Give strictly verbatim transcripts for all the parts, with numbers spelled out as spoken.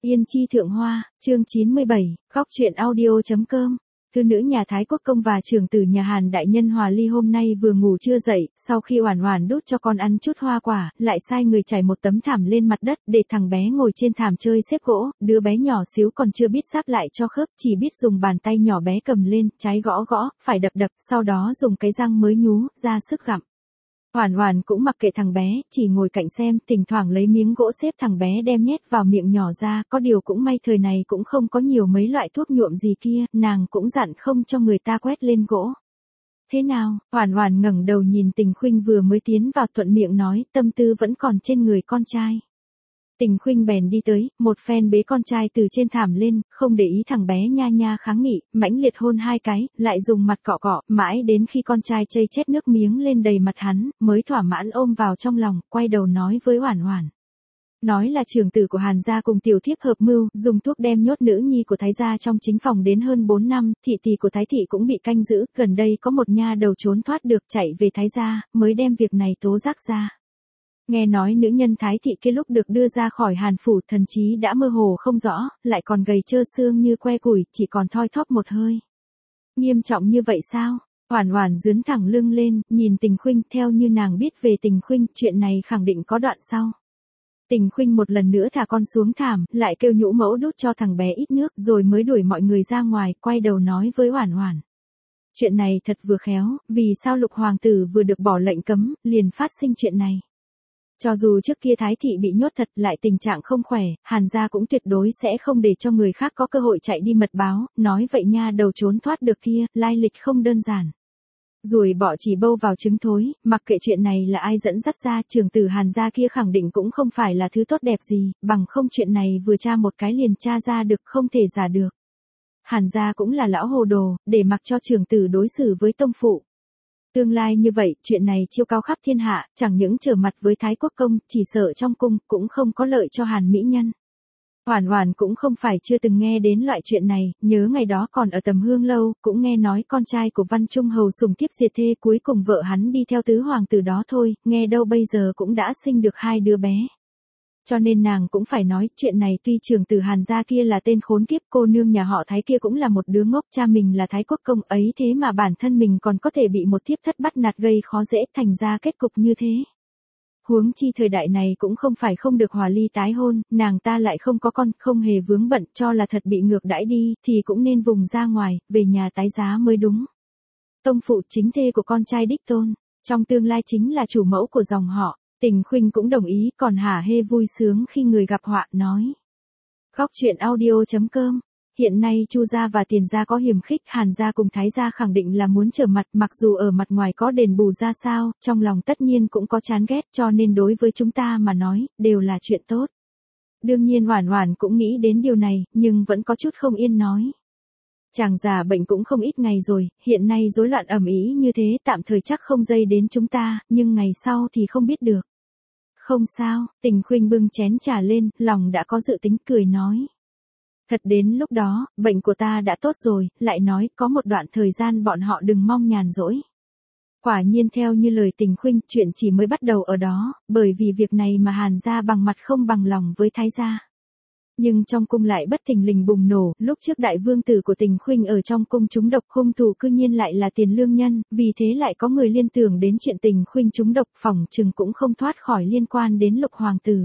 Yên chi thượng hoa, chương chín mươi bảy, góc truyện audio.com. Thư nữ nhà Thái Quốc công và trưởng tử nhà Hàn đại nhân Hòa Ly hôm nay vừa ngủ chưa dậy, sau khi Oản Oản đút cho con ăn chút hoa quả, lại sai người trải một tấm thảm lên mặt đất để thằng bé ngồi trên thảm chơi xếp gỗ, đứa bé nhỏ xíu còn chưa biết sáp lại cho khớp, chỉ biết dùng bàn tay nhỏ bé cầm lên, trái gõ gõ, phải đập đập, sau đó dùng cái răng mới nhú, ra sức gặm. Oản Oản cũng mặc kệ thằng bé, chỉ ngồi cạnh xem, thỉnh thoảng lấy miếng gỗ xếp thằng bé đem nhét vào miệng nhỏ ra, có điều cũng may thời này cũng không có nhiều mấy loại thuốc nhuộm gì kia, nàng cũng dặn không cho người ta quét lên gỗ. Thế nào? Oản Oản ngẩng đầu nhìn Tình Khuynh vừa mới tiến vào, thuận miệng nói, tâm tư vẫn còn trên người con trai. Tình Khuynh bèn đi tới, một phen bế con trai từ trên thảm lên, không để ý thằng bé nha nha kháng nghị, mãnh liệt hôn hai cái, lại dùng mặt cọ cọ, mãi đến khi con trai chây chết nước miếng lên đầy mặt hắn, mới thỏa mãn ôm vào trong lòng, quay đầu nói với Oản Oản. Nói là trưởng tử của Hàn gia cùng tiểu thiếp hợp mưu, dùng thuốc đem nhốt nữ nhi của Thái gia trong chính phòng đến hơn bốn năm, thị tỷ của Thái thị cũng bị canh giữ, gần đây có một nha đầu trốn thoát được chạy về Thái gia, mới đem việc này tố giác ra. Nghe nói nữ nhân Thái thị kia lúc được đưa ra khỏi Hàn phủ thần trí đã mơ hồ không rõ, lại còn gầy trơ xương như que củi, chỉ còn thoi thóp một hơi. Nghiêm trọng như vậy sao? Oản Oản giương thẳng lưng lên, nhìn Tình Khuynh, theo như nàng biết về Tình Khuynh, chuyện này khẳng định có đoạn sau. Tình Khuynh một lần nữa thả con xuống thảm, lại kêu nhũ mẫu đút cho thằng bé ít nước, rồi mới đuổi mọi người ra ngoài, quay đầu nói với Oản Oản. Chuyện này thật vừa khéo, vì sao Lục hoàng tử vừa được bỏ lệnh cấm, liền phát sinh chuyện này. Cho dù trước kia Thái thị bị nhốt thật lại tình trạng không khỏe, Hàn gia cũng tuyệt đối sẽ không để cho người khác có cơ hội chạy đi mật báo, nói vậy nha đầu trốn thoát được kia, lai lịch không đơn giản. Ruồi bọ chỉ bâu vào trứng thối, mặc kệ chuyện này là ai dẫn dắt ra, trưởng tử Hàn gia kia khẳng định cũng không phải là thứ tốt đẹp gì, bằng không chuyện này vừa tra một cái liền tra ra được, không thể giả được. Hàn gia cũng là lão hồ đồ, để mặc cho trưởng tử đối xử với tông phụ. Tương lai như vậy, chuyện này chiêu cao khắp thiên hạ, chẳng những trở mặt với Thái Quốc công, chỉ sợ trong cung cũng không có lợi cho Hàn mỹ nhân. Oản Oản cũng không phải chưa từng nghe đến loại chuyện này, nhớ ngày đó còn ở Tầm Hương lâu, cũng nghe nói con trai của Văn Trung hầu sủng thiếp diệt thê, cuối cùng vợ hắn đi theo tứ hoàng tử đó thôi, nghe đâu bây giờ cũng đã sinh được hai đứa bé. Cho nên nàng cũng phải nói, chuyện này tuy trưởng tử Hàn gia kia là tên khốn kiếp, cô nương nhà họ Thái kia cũng là một đứa ngốc, cha mình là Thái Quốc công ấy, thế mà bản thân mình còn có thể bị một thiếp thất bắt nạt gây khó dễ, thành ra kết cục như thế. Huống chi thời đại này cũng không phải không được Hòa Ly tái hôn, nàng ta lại không có con, không hề vướng bận, cho là thật bị ngược đãi đi, thì cũng nên vùng ra ngoài, về nhà tái giá mới đúng. Tông phụ chính thê của con trai đích tôn, trong tương lai chính là chủ mẫu của dòng họ. Tình Khuynh cũng đồng ý, còn hả hê vui sướng khi người gặp họa, nói. Góc truyện audio.com. Hiện nay Chu gia và Tiền gia có hiềm khích, Hàn gia cùng Thái gia khẳng định là muốn trở mặt, mặc dù ở mặt ngoài có đền bù ra sao, trong lòng tất nhiên cũng có chán ghét, cho nên đối với chúng ta mà nói, đều là chuyện tốt. Đương nhiên Oản Oản cũng nghĩ đến điều này, nhưng vẫn có chút không yên nói. Chàng già bệnh cũng không ít ngày rồi, hiện nay rối loạn ầm ĩ như thế, tạm thời chắc không dây đến chúng ta, nhưng ngày sau thì không biết được. Không sao, Tình Khuynh bưng chén trà lên, lòng đã có dự tính, cười nói. Thật đến lúc đó, bệnh của ta đã tốt rồi, lại nói, có một đoạn thời gian bọn họ đừng mong nhàn rỗi. Quả nhiên theo như lời Tình Khuynh, chuyện chỉ mới bắt đầu ở đó, bởi vì việc này mà Hàn gia bằng mặt không bằng lòng với Thái gia. Nhưng trong cung lại bất thình lình bùng nổ, lúc trước đại vương tử của Tình Khuynh ở trong cung trúng độc, hung thủ cư nhiên lại là Tiền lương nhân, vì thế lại có người liên tưởng đến chuyện Tình Khuynh trúng độc, phỏng chừng cũng không thoát khỏi liên quan đến Lục hoàng tử.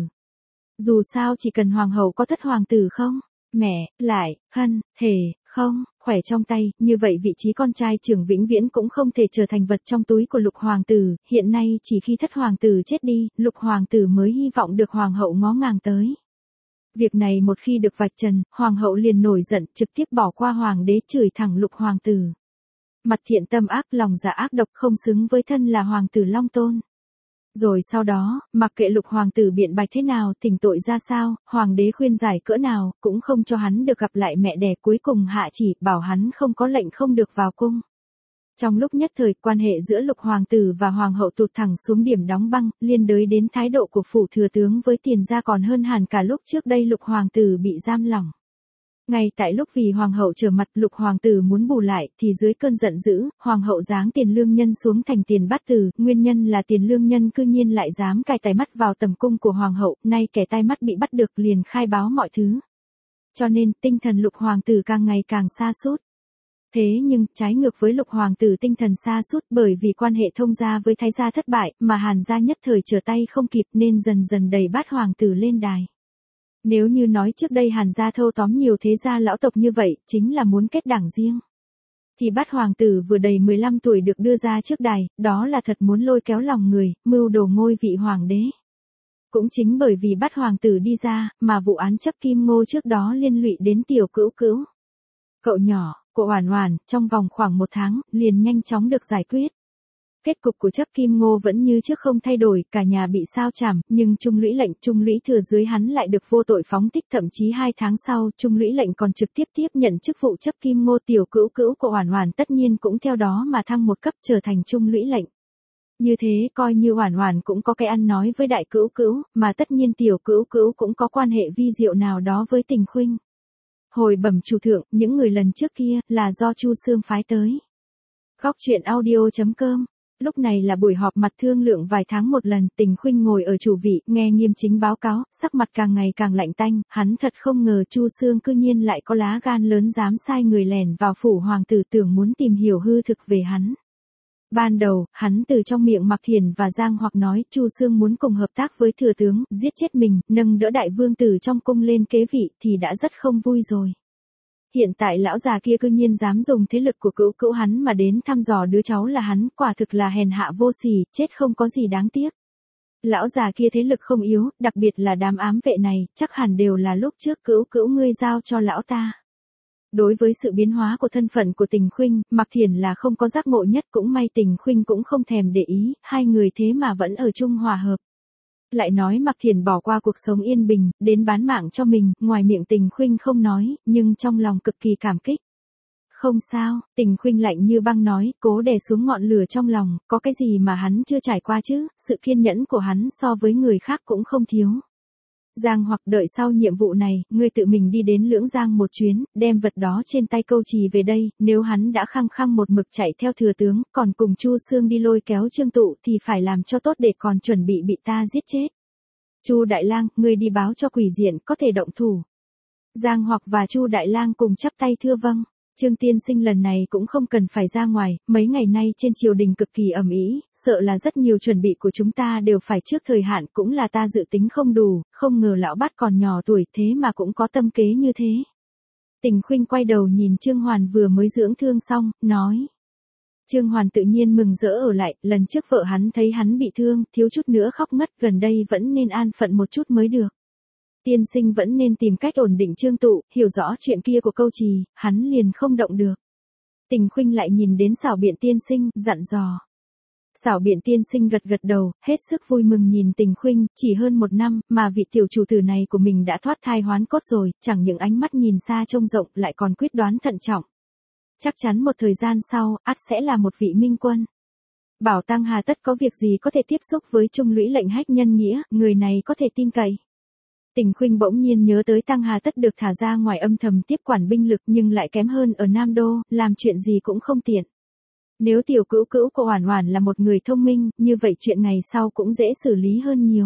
Dù sao chỉ cần hoàng hậu có thất hoàng tử không, mẹ, lại, hân, thể, không, khỏe trong tay, như vậy vị trí con trai trưởng vĩnh viễn cũng không thể trở thành vật trong túi của Lục hoàng tử, hiện nay chỉ khi thất hoàng tử chết đi, Lục hoàng tử mới hy vọng được hoàng hậu ngó ngàng tới. Việc này một khi được vạch trần, hoàng hậu liền nổi giận, trực tiếp bỏ qua hoàng đế, chửi thẳng Lục hoàng tử. Mặt thiện tâm ác, lòng dạ ác độc, không xứng với thân là hoàng tử Long Tôn. Rồi sau đó, mặc kệ Lục hoàng tử biện bạch thế nào, thỉnh tội ra sao, hoàng đế khuyên giải cỡ nào, cũng không cho hắn được gặp lại mẹ đẻ, cuối cùng hạ chỉ, bảo hắn không có lệnh không được vào cung. Trong lúc nhất thời, quan hệ giữa Lục hoàng tử và hoàng hậu tụt thẳng xuống điểm đóng băng, liên đới đến thái độ của phủ thừa tướng với Tiền gia còn hơn hẳn cả lúc trước đây Lục hoàng tử bị giam lỏng. Ngay tại lúc vì hoàng hậu trở mặt, Lục hoàng tử muốn bù lại, thì dưới cơn giận dữ, hoàng hậu giáng Tiền lương nhân xuống thành Tiền bát tử, nguyên nhân là Tiền lương nhân cư nhiên lại dám cài tai mắt vào tầm cung của hoàng hậu, nay kẻ tai mắt bị bắt được liền khai báo mọi thứ. Cho nên, tinh thần Lục hoàng tử càng ngày càng sa sút. Thế nhưng, trái ngược với Lục hoàng tử tinh thần sa sút bởi vì quan hệ thông gia với Thái gia thất bại, mà Hàn gia nhất thời trở tay không kịp nên dần dần đẩy Bát hoàng tử lên đài. Nếu như nói trước đây Hàn gia thâu tóm nhiều thế gia lão tộc như vậy, chính là muốn kết đảng riêng. Thì Bát hoàng tử vừa đầy mười lăm tuổi được đưa ra trước đài, đó là thật muốn lôi kéo lòng người, mưu đồ ngôi vị hoàng đế. Cũng chính bởi vì Bát hoàng tử đi ra, mà vụ án chấp kim ngô trước đó liên lụy đến tiểu cữu cữu. Cậu nhỏ, của Oản Oản, trong vòng khoảng một tháng, liền nhanh chóng được giải quyết. Kết cục của chấp kim ngô vẫn như trước không thay đổi, cả nhà bị sao chảm, nhưng Trung Lũy lệnh, Trung Lũy thừa dưới hắn lại được vô tội phóng thích, thậm chí hai tháng sau, Trung Lũy lệnh còn trực tiếp tiếp nhận chức vụ chấp kim ngô, tiểu cữu cữu của Oản Oản tất nhiên cũng theo đó mà thăng một cấp trở thành Trung Lũy lệnh. Như thế coi như Oản Oản cũng có cái ăn nói với đại cữu cữu, mà tất nhiên tiểu cữu cữu cũng có quan hệ vi diệu nào đó với Tình Khuynh. Hồi bẩm chủ thượng, những người lần trước kia là do Chu Xương phái tới. Góc truyện audio chấm com. Lúc này là buổi họp mặt thương lượng vài tháng một lần, Tình Khuynh ngồi ở chủ vị, nghe Nghiêm Chính báo cáo, sắc mặt càng ngày càng lạnh tanh, hắn thật không ngờ Chu Xương cư nhiên lại có lá gan lớn dám sai người lẻn vào phủ hoàng tử, tưởng muốn tìm hiểu hư thực về hắn. Ban đầu, hắn từ trong miệng Mạc Thiển và Giang Hoặc nói Chu Xương muốn cùng hợp tác với thừa tướng, giết chết mình, nâng đỡ đại vương tử trong cung lên kế vị thì đã rất không vui rồi. Hiện tại lão già kia cư nhiên dám dùng thế lực của cữu cữu hắn mà đến thăm dò đứa cháu là hắn, quả thực là hèn hạ vô sỉ, chết không có gì đáng tiếc. Lão già kia thế lực không yếu, đặc biệt là đám ám vệ này, chắc hẳn đều là lúc trước cữu cữu ngươi giao cho lão ta. Đối với sự biến hóa của thân phận của Tình Khuynh, Mạc Thiển là không có giác ngộ nhất, cũng may Tình Khuynh cũng không thèm để ý, hai người thế mà vẫn ở chung hòa hợp. Lại nói Mạc Thiển bỏ qua cuộc sống yên bình, đến bán mạng cho mình, ngoài miệng Tình Khuynh không nói, nhưng trong lòng cực kỳ cảm kích. Không sao, Tình Khuynh lạnh như băng nói, cố đè xuống ngọn lửa trong lòng, có cái gì mà hắn chưa trải qua chứ, sự kiên nhẫn của hắn so với người khác cũng không thiếu. Giang Hoặc đợi sau nhiệm vụ này, ngươi tự mình đi đến Lưỡng Giang một chuyến, đem vật đó trên tay câu trì về đây, nếu hắn đã khăng khăng một mực chạy theo thừa tướng, còn cùng Chu Xương đi lôi kéo Trương Tụ thì phải làm cho tốt để còn chuẩn bị bị ta giết chết. Chu Đại Lang, ngươi đi báo cho Quỷ Diện có thể động thủ. Giang Hoặc và Chu Đại Lang cùng chắp tay thưa vâng. Trương tiên sinh lần này cũng không cần phải ra ngoài, mấy ngày nay trên triều đình cực kỳ ầm ĩ, sợ là rất nhiều chuẩn bị của chúng ta đều phải trước thời hạn, cũng là ta dự tính không đủ, không ngờ lão Bát còn nhỏ tuổi thế mà cũng có tâm kế như thế. Tình Khuynh quay đầu nhìn Trương Hoàn vừa mới dưỡng thương xong, nói. Trương Hoàn tự nhiên mừng rỡ ở lại, lần trước vợ hắn thấy hắn bị thương, thiếu chút nữa khóc ngất, gần đây vẫn nên an phận một chút mới được. Tiên sinh vẫn nên tìm cách ổn định Trương Tụ, hiểu rõ chuyện kia của câu trì, hắn liền không động được. Tình Khuynh lại nhìn đến Xảo Biện tiên sinh, dặn dò. Xảo Biện tiên sinh gật gật đầu, hết sức vui mừng nhìn Tình Khuynh, chỉ hơn một năm, mà vị tiểu chủ tử này của mình đã thoát thai hoán cốt rồi, chẳng những ánh mắt nhìn xa trông rộng, lại còn quyết đoán thận trọng. Chắc chắn một thời gian sau, ắt sẽ là một vị minh quân. Bảo Tăng hà tất có việc gì có thể tiếp xúc với Trung Lũy lệnh hách nhân nghĩa, người này có thể tin cậy. Tình Khuynh bỗng nhiên nhớ tới Tăng Hà Tất được thả ra ngoài âm thầm tiếp quản binh lực nhưng lại kém hơn ở Nam Đô, làm chuyện gì cũng không tiện. Nếu tiểu cữu cữu của Oản Oản là một người thông minh, như vậy chuyện ngày sau cũng dễ xử lý hơn nhiều.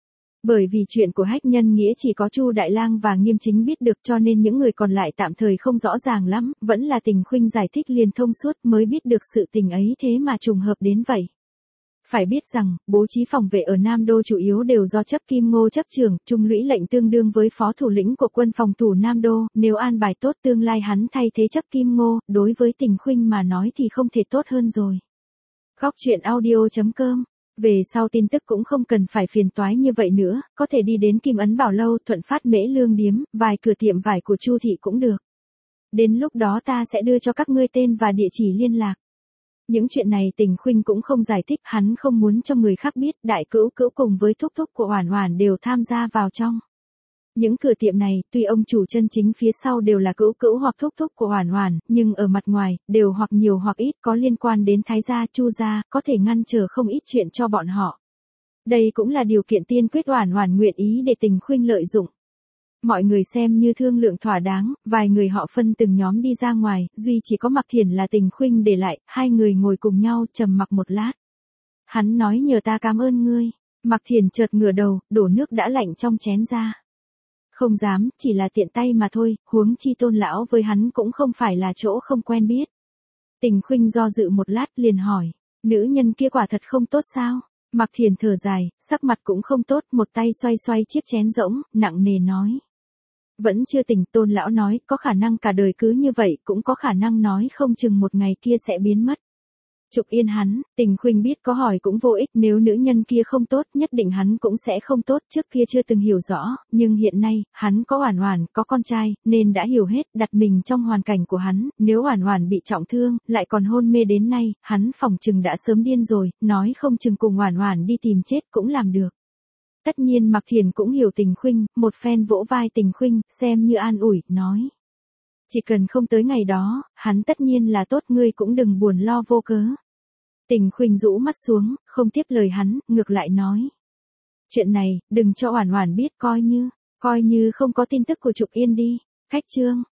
Bởi vì chuyện của hách nhân nghĩa chỉ có Chu Đại Lang và Nghiêm Chính biết được cho nên những người còn lại tạm thời không rõ ràng lắm, vẫn là Tình Khuynh giải thích liền thông suốt mới biết được sự tình ấy thế mà trùng hợp đến vậy. Phải biết rằng, bố trí phòng vệ ở Nam Đô chủ yếu đều do chấp Kim Ngô chấp trưởng, Trung Lũy lệnh tương đương với phó thủ lĩnh của quân phòng thủ Nam Đô, nếu an bài tốt tương lai hắn thay thế chấp Kim Ngô, đối với Tình Khuynh mà nói thì không thể tốt hơn rồi. Góc truyện audio chấm com. Về sau tin tức cũng không cần phải phiền toái như vậy nữa, có thể đi đến Kim Ấn Bảo Lâu, Thuận Phát Mễ Lương Điếm, vài cửa tiệm vải của Chu thị cũng được. Đến lúc đó ta sẽ đưa cho các ngươi tên và địa chỉ liên lạc. Những chuyện này Tình Khuynh cũng không giải thích, hắn không muốn cho người khác biết, đại cữu cữu cùng với thúc thúc của Oản Oản đều tham gia vào trong. Những cửa tiệm này, tuy ông chủ chân chính phía sau đều là cữu cữu hoặc thúc thúc của Oản Oản, nhưng ở mặt ngoài, đều hoặc nhiều hoặc ít có liên quan đến Thái gia, Chu gia, có thể ngăn trở không ít chuyện cho bọn họ. Đây cũng là điều kiện tiên quyết Oản Oản nguyện ý để Tình Khuynh lợi dụng. Mọi người xem như thương lượng thỏa đáng, vài người họ phân từng nhóm đi ra ngoài, duy chỉ có Mạc Thiển là Tình Khuynh để lại, hai người ngồi cùng nhau trầm mặc một lát. Hắn nói nhờ ta cảm ơn ngươi. Mạc Thiển chợt ngửa đầu, đổ nước đã lạnh trong chén ra. Không dám, chỉ là tiện tay mà thôi, huống chi Tôn lão với hắn cũng không phải là chỗ không quen biết. Tình Khuynh do dự một lát liền hỏi, nữ nhân kia quả thật không tốt sao? Mạc Thiền thở dài, sắc mặt cũng không tốt, một tay xoay xoay chiếc chén rỗng, nặng nề nói. Vẫn chưa tỉnh. Tôn lão nói, có khả năng cả đời cứ như vậy, cũng có khả năng nói không chừng một ngày kia sẽ biến mất. Trục Yên hắn, Tình Khuynh biết có hỏi cũng vô ích, nếu nữ nhân kia không tốt, nhất định hắn cũng sẽ không tốt, trước kia chưa từng hiểu rõ, nhưng hiện nay, hắn có Oản Oản, có con trai, nên đã hiểu hết, đặt mình trong hoàn cảnh của hắn, nếu Oản Oản bị trọng thương, lại còn hôn mê đến nay, hắn phỏng chừng đã sớm điên rồi, nói không chừng cùng Oản Oản đi tìm chết cũng làm được. Tất nhiên Mạc Thiền cũng hiểu Tình Khuynh, một phen vỗ vai Tình Khuynh, xem như an ủi, nói. Chỉ cần không tới ngày đó, hắn tất nhiên là tốt, ngươi cũng đừng buồn lo vô cớ. Tình Khuynh rũ mắt xuống, không tiếp lời hắn, ngược lại nói. Chuyện này, đừng cho Oản Oản biết, coi như, coi như không có tin tức của Trục Yên đi. Khách chương.